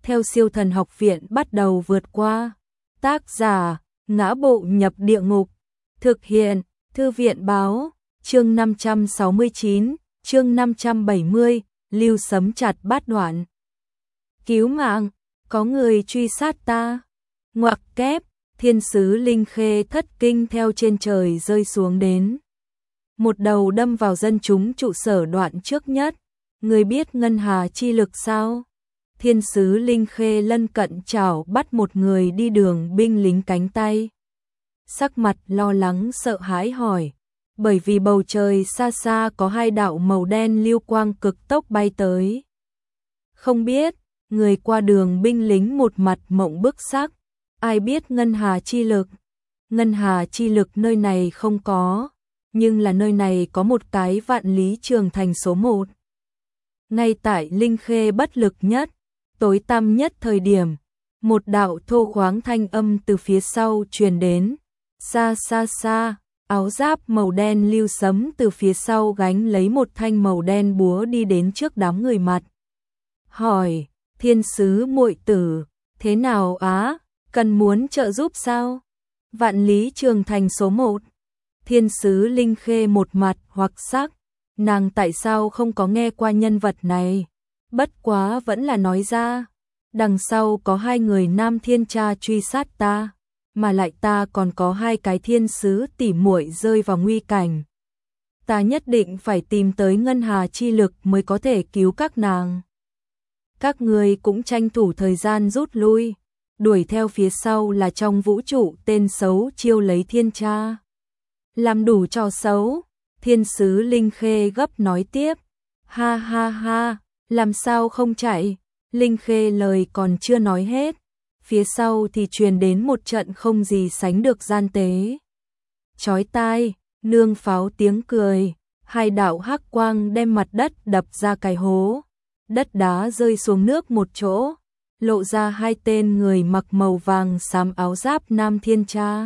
theo Siêu Thần Học Viện bắt đầu vượt qua. Tác giả: Ngã Bộ Nhập Địa Ngục. Thực hiện: Thư viện báo. Chương 569, chương 570, Lưu Sấm chặt bát đoạn. Cứu mạng, có người truy sát ta. Ngoặc kép, thiên sứ Linh Khê thất kinh theo trên trời rơi xuống đến. Một đầu đâm vào dân chúng trụ sở đoạn trước nhất. Người biết ngân hà chi lực sao? Thiên sứ Linh Khê lân cận chảo bắt một người đi đường binh lính cánh tay. Sắc mặt lo lắng sợ hãi hỏi, bởi vì bầu trời xa xa có hai đạo màu đen lưu quang cực tốc bay tới. Không biết, người qua đường binh lính một mặt mộng bức sắc, ai biết ngân hà chi lực? Ngân hà chi lực nơi này không có, nhưng là nơi này có một cái vạn lý trường thành số 1. Ngay tại Linh Khê bất lực nhất, tối tăm nhất thời điểm, một đạo thô khoáng thanh âm từ phía sau truyền đến. Xa xa xa, áo giáp màu đen Lưu Sấm từ phía sau gánh lấy một thanh màu đen búa đi đến trước đám người mặt. Hỏi, thiên sứ muội tử, thế nào á, cần muốn trợ giúp sao? Vạn lý trường thành số 1. Thiên sứ Linh Khê một mặt hoặc sắc, nàng tại sao không có nghe qua nhân vật này? Bất quá vẫn là nói ra, đằng sau có hai người nam thiên tra truy sát ta, mà lại ta còn có hai cái thiên sứ tỉ muội rơi vào nguy cảnh. Ta nhất định phải tìm tới ngân hà chi lực mới có thể cứu các nàng. Các người cũng tranh thủ thời gian rút lui, đuổi theo phía sau là trong vũ trụ tên xấu chiêu lấy thiên tra. Làm đủ trò xấu, thiên sứ Linh Khê gấp nói tiếp. Ha ha ha, làm sao không chạy? Linh Khê lời còn chưa nói hết, phía sau thì truyền đến một trận không gì sánh được gian tế. Chói tai, nương pháo tiếng cười, hai đạo hắc quang đem mặt đất đập ra cái hố. Đất đá rơi xuống nước một chỗ, lộ ra hai tên người mặc màu vàng xám áo giáp nam thiên tra.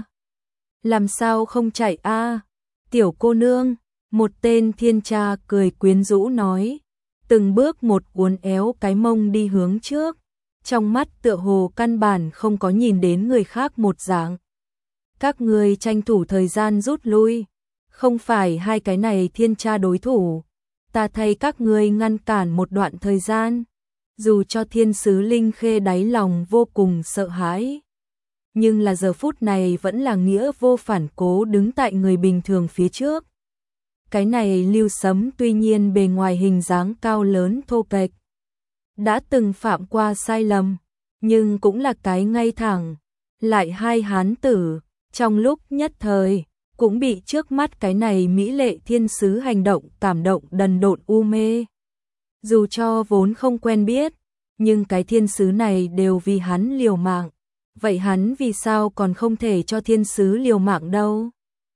Làm sao không chạy a, tiểu cô nương? Một tên thiên tra cười quyến rũ nói, từng bước một uốn éo cái mông đi hướng trước, trong mắt tựa hồ căn bản không có nhìn đến người khác một dạng. Các người tranh thủ thời gian rút lui, không phải hai cái này thiên tra đối thủ, ta thay các người ngăn cản một đoạn thời gian. Dù cho thiên sứ Linh Khê đáy lòng vô cùng sợ hãi, nhưng là giờ phút này vẫn là nghĩa vô phản cố đứng tại người bình thường phía trước. Cái này Lưu Sấm tuy nhiên bề ngoài hình dáng cao lớn thô kệch, đã từng phạm qua sai lầm, nhưng cũng là cái ngay thẳng, lại hai hán tử, trong lúc nhất thời, cũng bị trước mắt cái này mỹ lệ thiên sứ hành động cảm động đần độn u mê. Dù cho vốn không quen biết, nhưng cái thiên sứ này đều vì hắn liều mạng, vậy hắn vì sao còn không thể cho thiên sứ liều mạng đâu?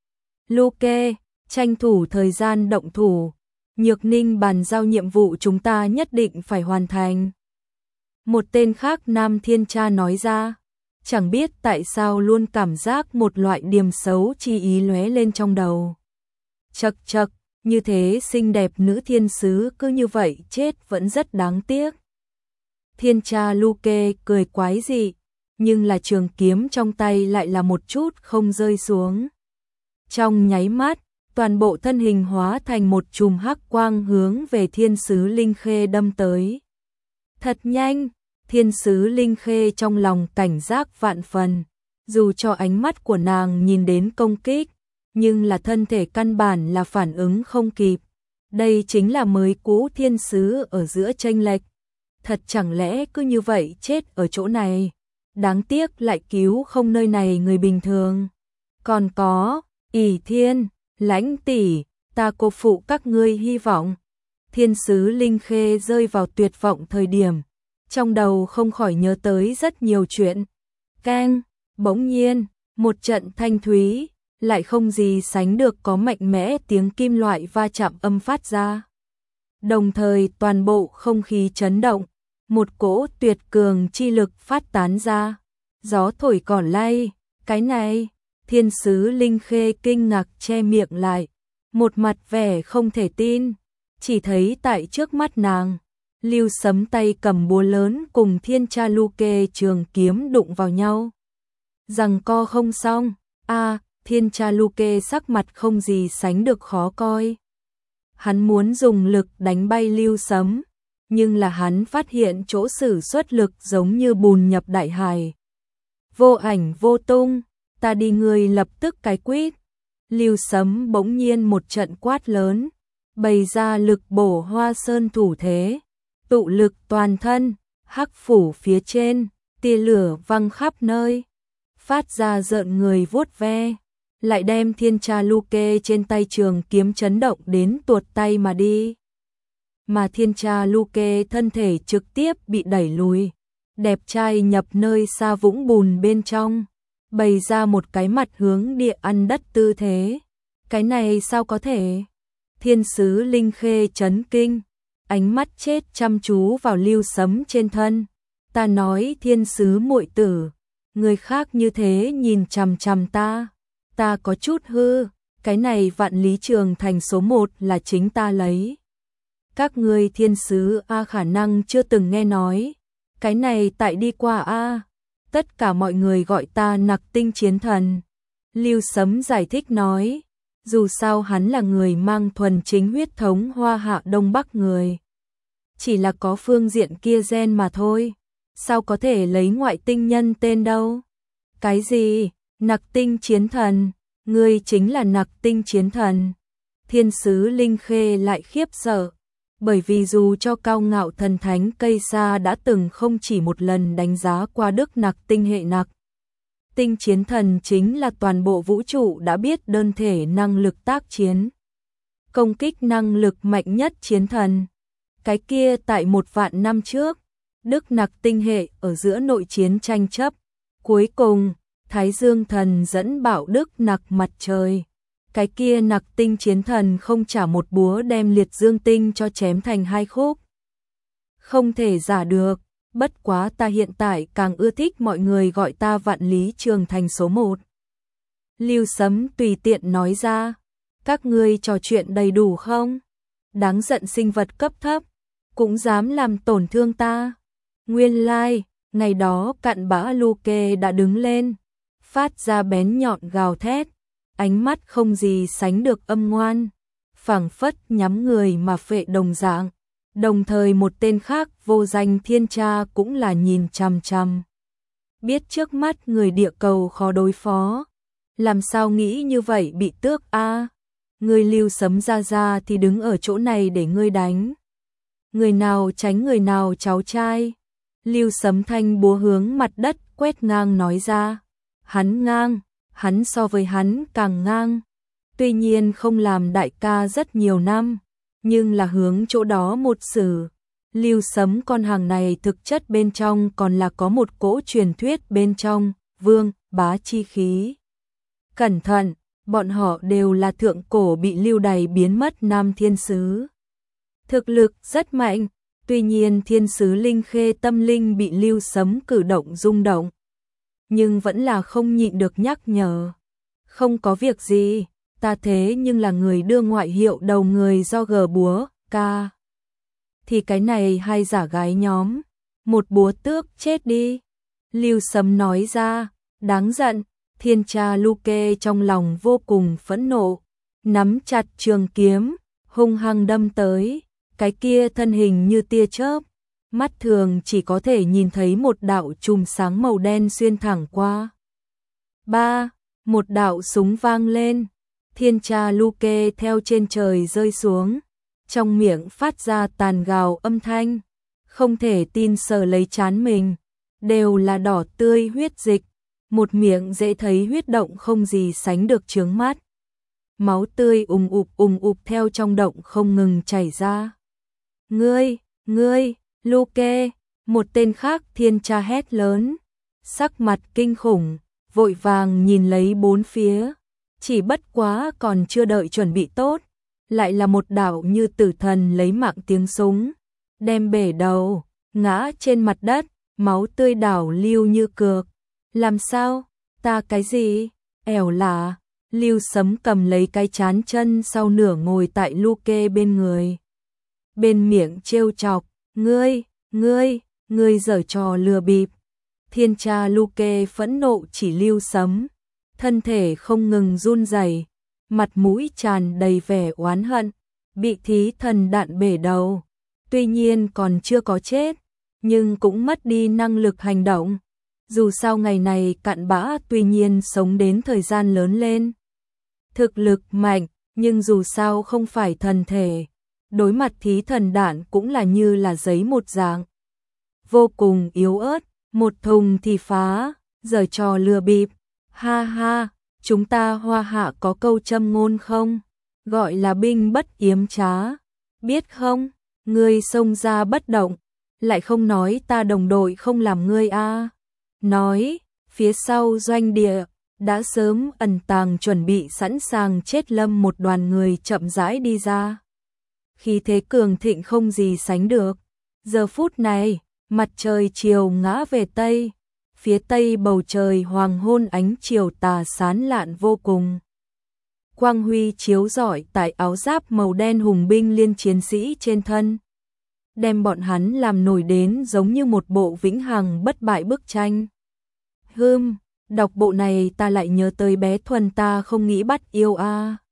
Luke, tranh thủ thời gian động thủ, Nhược Ninh bàn giao nhiệm vụ chúng ta nhất định phải hoàn thành. Một tên khác nam thiên tra nói ra, chẳng biết tại sao luôn cảm giác một loại điềm xấu chi ý lóe lên trong đầu. Chậc chậc, như thế xinh đẹp nữ thiên sứ cứ như vậy chết vẫn rất đáng tiếc. Thiên tra Luke cười quái dị, nhưng là trường kiếm trong tay lại là một chút không rơi xuống. Trong nháy mắt, toàn bộ thân hình hóa thành một chùm hắc quang hướng về thiên sứ Linh Khê đâm tới. Thật nhanh, thiên sứ Linh Khê trong lòng cảnh giác vạn phần, dù cho ánh mắt của nàng nhìn đến công kích, nhưng là thân thể căn bản là phản ứng không kịp. Đây chính là mới cũ thiên sứ ở giữa chênh lệch. Thật chẳng lẽ cứ như vậy chết ở chỗ này? Đáng tiếc lại cứu không nơi này người bình thường. Còn có, ỷ thiên, lãnh tỷ, ta cô phụ các ngươi hy vọng. Thiên sứ Linh Khê rơi vào tuyệt vọng thời điểm, trong đầu không khỏi nhớ tới rất nhiều chuyện. Keng, bỗng nhiên, một trận thanh thúy, lại không gì sánh được có mạnh mẽ tiếng kim loại va chạm âm phát ra. Đồng thời toàn bộ không khí chấn động, một cỗ tuyệt cường chi lực phát tán ra. Gió thổi cỏ lay, cái này, thiên sứ Linh Khê kinh ngạc che miệng lại, một mặt vẻ không thể tin, chỉ thấy tại trước mắt nàng, Lưu Sấm tay cầm búa lớn cùng Thiên Cha Luke trường kiếm đụng vào nhau. Giằng co không xong, Thiên Cha Luke sắc mặt không gì sánh được khó coi. Hắn muốn dùng lực đánh bay Lưu Sấm, nhưng là hắn phát hiện chỗ sử xuất lực giống như bùn nhập đại hải. Vô ảnh vô tung, ta đi, người lập tức cái quýt. Lưu Sấm bỗng nhiên một trận quát lớn, bày ra lực bổ Hoa Sơn thủ thế, tụ lực toàn thân, hắc phủ phía trên, tia lửa văng khắp nơi, phát ra rợn người vuốt ve, lại đem Thiên Cha Luke trên tay trường kiếm chấn động đến tuột tay mà đi. Mà Thiên Cha Luke thân thể trực tiếp bị đẩy lùi, đẹp trai nhập nơi xa vũng bùn bên trong, bày ra một cái mặt hướng địa ăn đất tư thế. Cái này sao có thể? Thiên sứ Linh Khê chấn kinh, ánh mắt chết chăm chú vào Lưu Sấm trên thân. Ta nói thiên sứ muội tử, người khác như thế nhìn chằm chằm ta có chút hư, cái này Vạn Lý Trường Thành số 1 là chính ta lấy. Các ngươi thiên sứ khả năng chưa từng nghe nói, cái này tại đi qua tất cả mọi người gọi ta Nặc Tinh Chiến Thần. Lưu Sấm giải thích nói, dù sao hắn là người mang thuần chính huyết thống Hoa Hạ Đông Bắc người. Chỉ là có phương diện kia gen mà thôi, sao có thể lấy ngoại tinh nhân tên đâu. Cái gì? Nặc Tinh Chiến Thần, ngươi chính là Nặc Tinh Chiến Thần. Thiên sứ Linh Khê lại khiếp sợ, bởi vì dù cho cao ngạo thần thánh cây sa đã từng không chỉ một lần đánh giá qua đức Nặc Tinh hệ Nặc Tinh Chiến Thần chính là toàn bộ vũ trụ đã biết đơn thể năng lực tác chiến, công kích năng lực mạnh nhất chiến thần. Cái kia tại 1.000 năm trước, đức Nặc Tinh hệ ở giữa nội chiến tranh chấp, cuối cùng Thái Dương Thần dẫn bảo đức Nặc mặt trời. Cái kia Nặc Tinh Chiến Thần không trả một búa đem Liệt Dương Tinh cho chém thành 2 khúc. Không thể giả được, bất quá ta hiện tại càng ưa thích mọi người gọi ta Vạn Lý Trường Thành số 1. Lưu Sấm tùy tiện nói ra, các ngươi trò chuyện đầy đủ không? Đáng giận sinh vật cấp thấp, cũng dám làm tổn thương ta. Nguyên lai, ngày đó cặn bã Luke đã đứng lên, phát ra bén nhọn gào thét, ánh mắt không gì sánh được âm ngoan, phảng phất nhắm người mà phệ đồng dạng. Đồng thời một tên khác vô danh Thiên Cha cũng là nhìn chằm chằm. Biết trước mắt người địa cầu khó đối phó, làm sao nghĩ như vậy bị tước Người Lưu Sấm ra thì đứng ở chỗ này để ngươi đánh. Người nào tránh người nào cháu trai. Lưu Sấm thanh búa hướng mặt đất quét ngang nói ra. Hắn ngang, hắn so với hắn càng ngang. Tuy nhiên không làm đại ca rất nhiều năm, nhưng là hướng chỗ đó một sử. Lưu Sấm con hàng này thực chất bên trong còn là có một cỗ truyền thuyết bên trong, vương, bá chi khí. Cẩn thận, bọn họ đều là thượng cổ bị lưu đày biến mất nam thiên sứ. Thực lực rất mạnh, tuy nhiên thiên sứ Linh Khê tâm linh bị Lưu Sấm cử động rung động. Nhưng vẫn là không nhịn được nhắc nhở. Không có việc gì, ta thế nhưng là người đưa ngoại hiệu đầu người do gờ búa, ca. Thì cái này hai giả gái nhóm, một búa tước chết đi. Lưu Sấm nói ra, đáng giận. Thiên Cha Luke trong lòng vô cùng phẫn nộ, nắm chặt trường kiếm, hung hăng đâm tới, cái kia thân hình như tia chớp, mắt thường chỉ có thể nhìn thấy một đạo chùm sáng màu đen xuyên thẳng qua. Một đạo súng vang lên, Thiên Cha Luke theo trên trời rơi xuống, trong miệng phát ra tàn gào âm thanh, không thể tin sờ lấy trán mình, đều là đỏ tươi huyết dịch. Một miệng dễ thấy huyết động không gì sánh được chướng mắt. Máu tươi ùng ục theo trong động không ngừng chảy ra. Ngươi, Luke, một tên khác Thiên Cha hét lớn. Sắc mặt kinh khủng, vội vàng nhìn lấy bốn phía. Chỉ bất quá còn chưa đợi chuẩn bị tốt. Lại là một đạo như tử thần lấy mạng tiếng súng. Đem bể đầu, ngã trên mặt đất, máu tươi đảo lưu như cược. Làm sao? Ta cái gì? Ẻo lả. Lưu Sấm cầm lấy cái chán chân sau nửa ngồi tại Luke bên người. Bên miệng trêu chọc, Ngươi giở trò lừa bịp. Thiên cha Luke phẫn nộ chỉ lưu sấm, thân thể không ngừng run rẩy, mặt mũi tràn đầy vẻ oán hận, bị thí thần đạn bể đầu. Tuy nhiên còn chưa có chết, nhưng cũng mất đi năng lực hành động. Dù sao ngày này cặn bã tuy nhiên sống đến thời gian lớn lên, thực lực mạnh, nhưng dù sao không phải thần thể. Đối mặt thí thần đạn cũng là như là giấy một dạng. Vô cùng yếu ớt, một thùng thì phá, giở trò lừa bịp. Ha ha, chúng ta Hoa Hạ có câu châm ngôn không? Gọi là binh bất yếm trá. Biết không, ngươi xông ra bất động, lại không nói ta đồng đội không làm ngươi a. Nói, phía sau doanh địa, đã sớm ẩn tàng chuẩn bị sẵn sàng chết lâm một đoàn người chậm rãi đi ra. Khí thế cường thịnh không gì sánh được. Giờ phút này, mặt trời chiều ngã về Tây, phía Tây bầu trời hoàng hôn ánh chiều tà sáng lạn vô cùng. Quang huy chiếu rọi tại áo giáp màu đen hùng binh liên chiến sĩ trên thân, đem bọn hắn làm nổi đến giống như một bộ vĩnh hằng bất bại bức tranh. Đọc bộ này ta lại nhớ tới bé Thuần ta không nghĩ bắt yêu a.